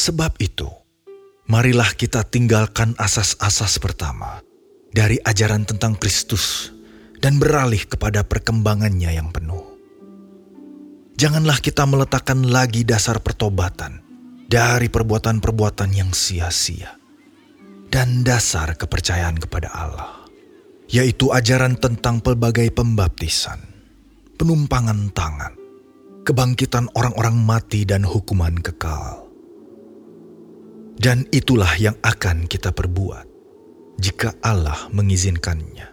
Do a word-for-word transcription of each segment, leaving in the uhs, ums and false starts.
Sebab itu, marilah kita tinggalkan asas-asas pertama dari ajaran tentang Kristus dan beralih kepada perkembangannya yang penuh. Janganlah kita meletakkan lagi dasar pertobatan dari perbuatan-perbuatan yang sia-sia dan dasar kepercayaan kepada Allah, yaitu ajaran tentang pelbagai pembaptisan, penumpangan tangan, kebangkitan orang-orang mati dan hukuman kekal. Dan itulah yang akan kita perbuat jika Allah mengizinkannya.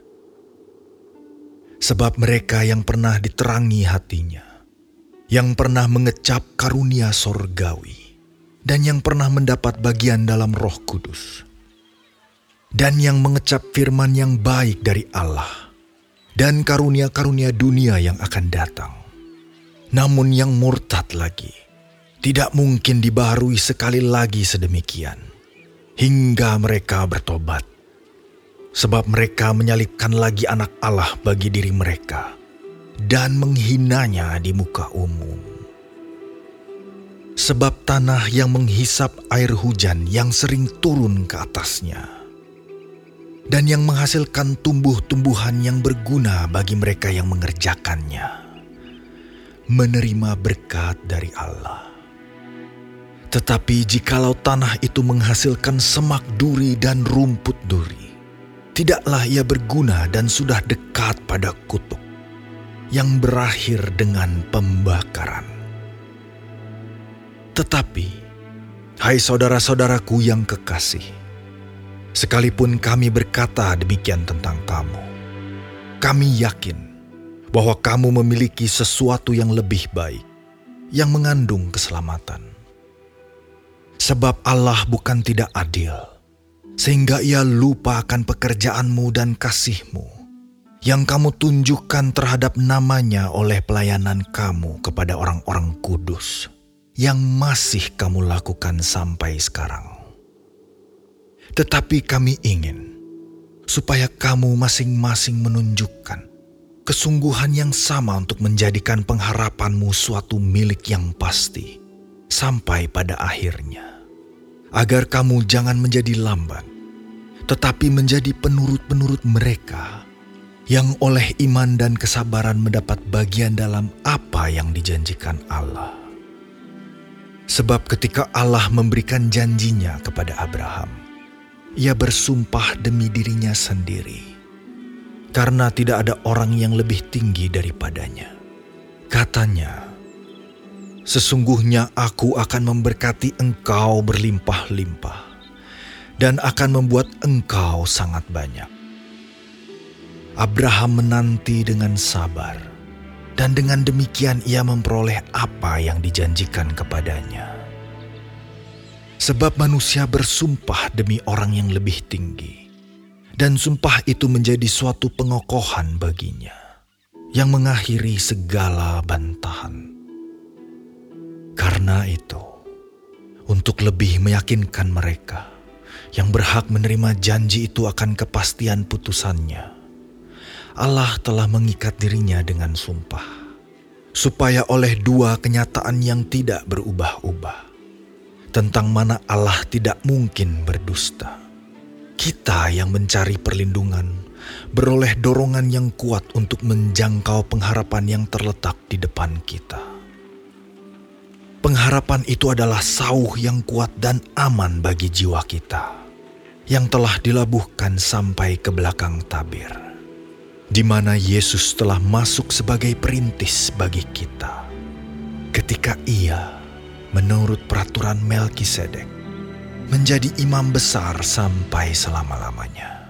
Sebab mereka yang pernah diterangi hatinya, yang pernah mengecap karunia sorgawi, dan yang pernah mendapat bagian dalam Roh Kudus, dan yang mengecap firman yang baik dari Allah, dan karunia-karunia dunia yang akan datang, namun yang murtad lagi, tidak mungkin dibaharui sekali lagi sedemikian, hingga mereka bertobat. Sebab mereka menyalibkan lagi anak Allah bagi diri mereka, dan menghinanya di muka umum. Sebab tanah yang menghisap air hujan yang sering turun ke atasnya, dan yang menghasilkan tumbuh-tumbuhan yang berguna bagi mereka yang mengerjakannya, menerima berkat dari Allah. Tetapi jikalau tanah itu menghasilkan semak duri dan rumput duri, tidaklah ia berguna dan sudah dekat pada kutuk, yang berakhir dengan pembakaran. Tetapi, hai saudara-saudaraku yang kekasih, sekalipun kami berkata demikian tentang kamu, kami yakin bahwa kamu memiliki sesuatu yang lebih baik, yang mengandung keselamatan. Sebab Allah bukan tidak adil, sehingga ia lupa akan pekerjaanmu dan kasihmu, yang kamu tunjukkan terhadap namanya oleh pelayanan kamu kepada orang-orang kudus, yang masih kamu lakukan sampai sekarang. Tetapi kami ingin, supaya kamu masing-masing menunjukkan kesungguhan yang sama untuk menjadikan pengharapanmu suatu milik yang pasti, sampai pada akhirnya, agar kamu jangan menjadi lamban, tetapi menjadi penurut-penurut mereka yang oleh iman dan kesabaran mendapat bagian dalam apa yang dijanjikan Allah. Sebab ketika Allah memberikan janjinya kepada Abraham, ia bersumpah demi dirinya sendiri, karena tidak ada orang yang lebih tinggi daripadanya. Katanya, sesungguhnya aku akan memberkati engkau berlimpah-limpah, dan akan membuat engkau sangat banyak. Abraham menanti dengan sabar, dan dengan demikian ia memperoleh apa yang dijanjikan kepadanya. Sebab manusia bersumpah demi orang yang lebih tinggi, dan sumpah itu menjadi suatu pengokohan baginya, yang mengakhiri segala bantahan. Karena itu, untuk lebih meyakinkan mereka yang berhak menerima janji itu akan kepastian putusannya, Allah telah mengikat dirinya dengan sumpah, supaya oleh dua kenyataan yang tidak berubah-ubah, tentang mana Allah tidak mungkin berdusta, kita yang mencari perlindungan beroleh dorongan yang kuat untuk menjangkau pengharapan yang terletak di depan kita. Pengharapan itu adalah sauh yang kuat dan aman bagi jiwa kita, yang telah dilabuhkan sampai ke belakang tabir, di mana Yesus telah masuk sebagai perintis bagi kita, ketika ia, menurut peraturan Melkisedek, menjadi imam besar sampai selama-lamanya.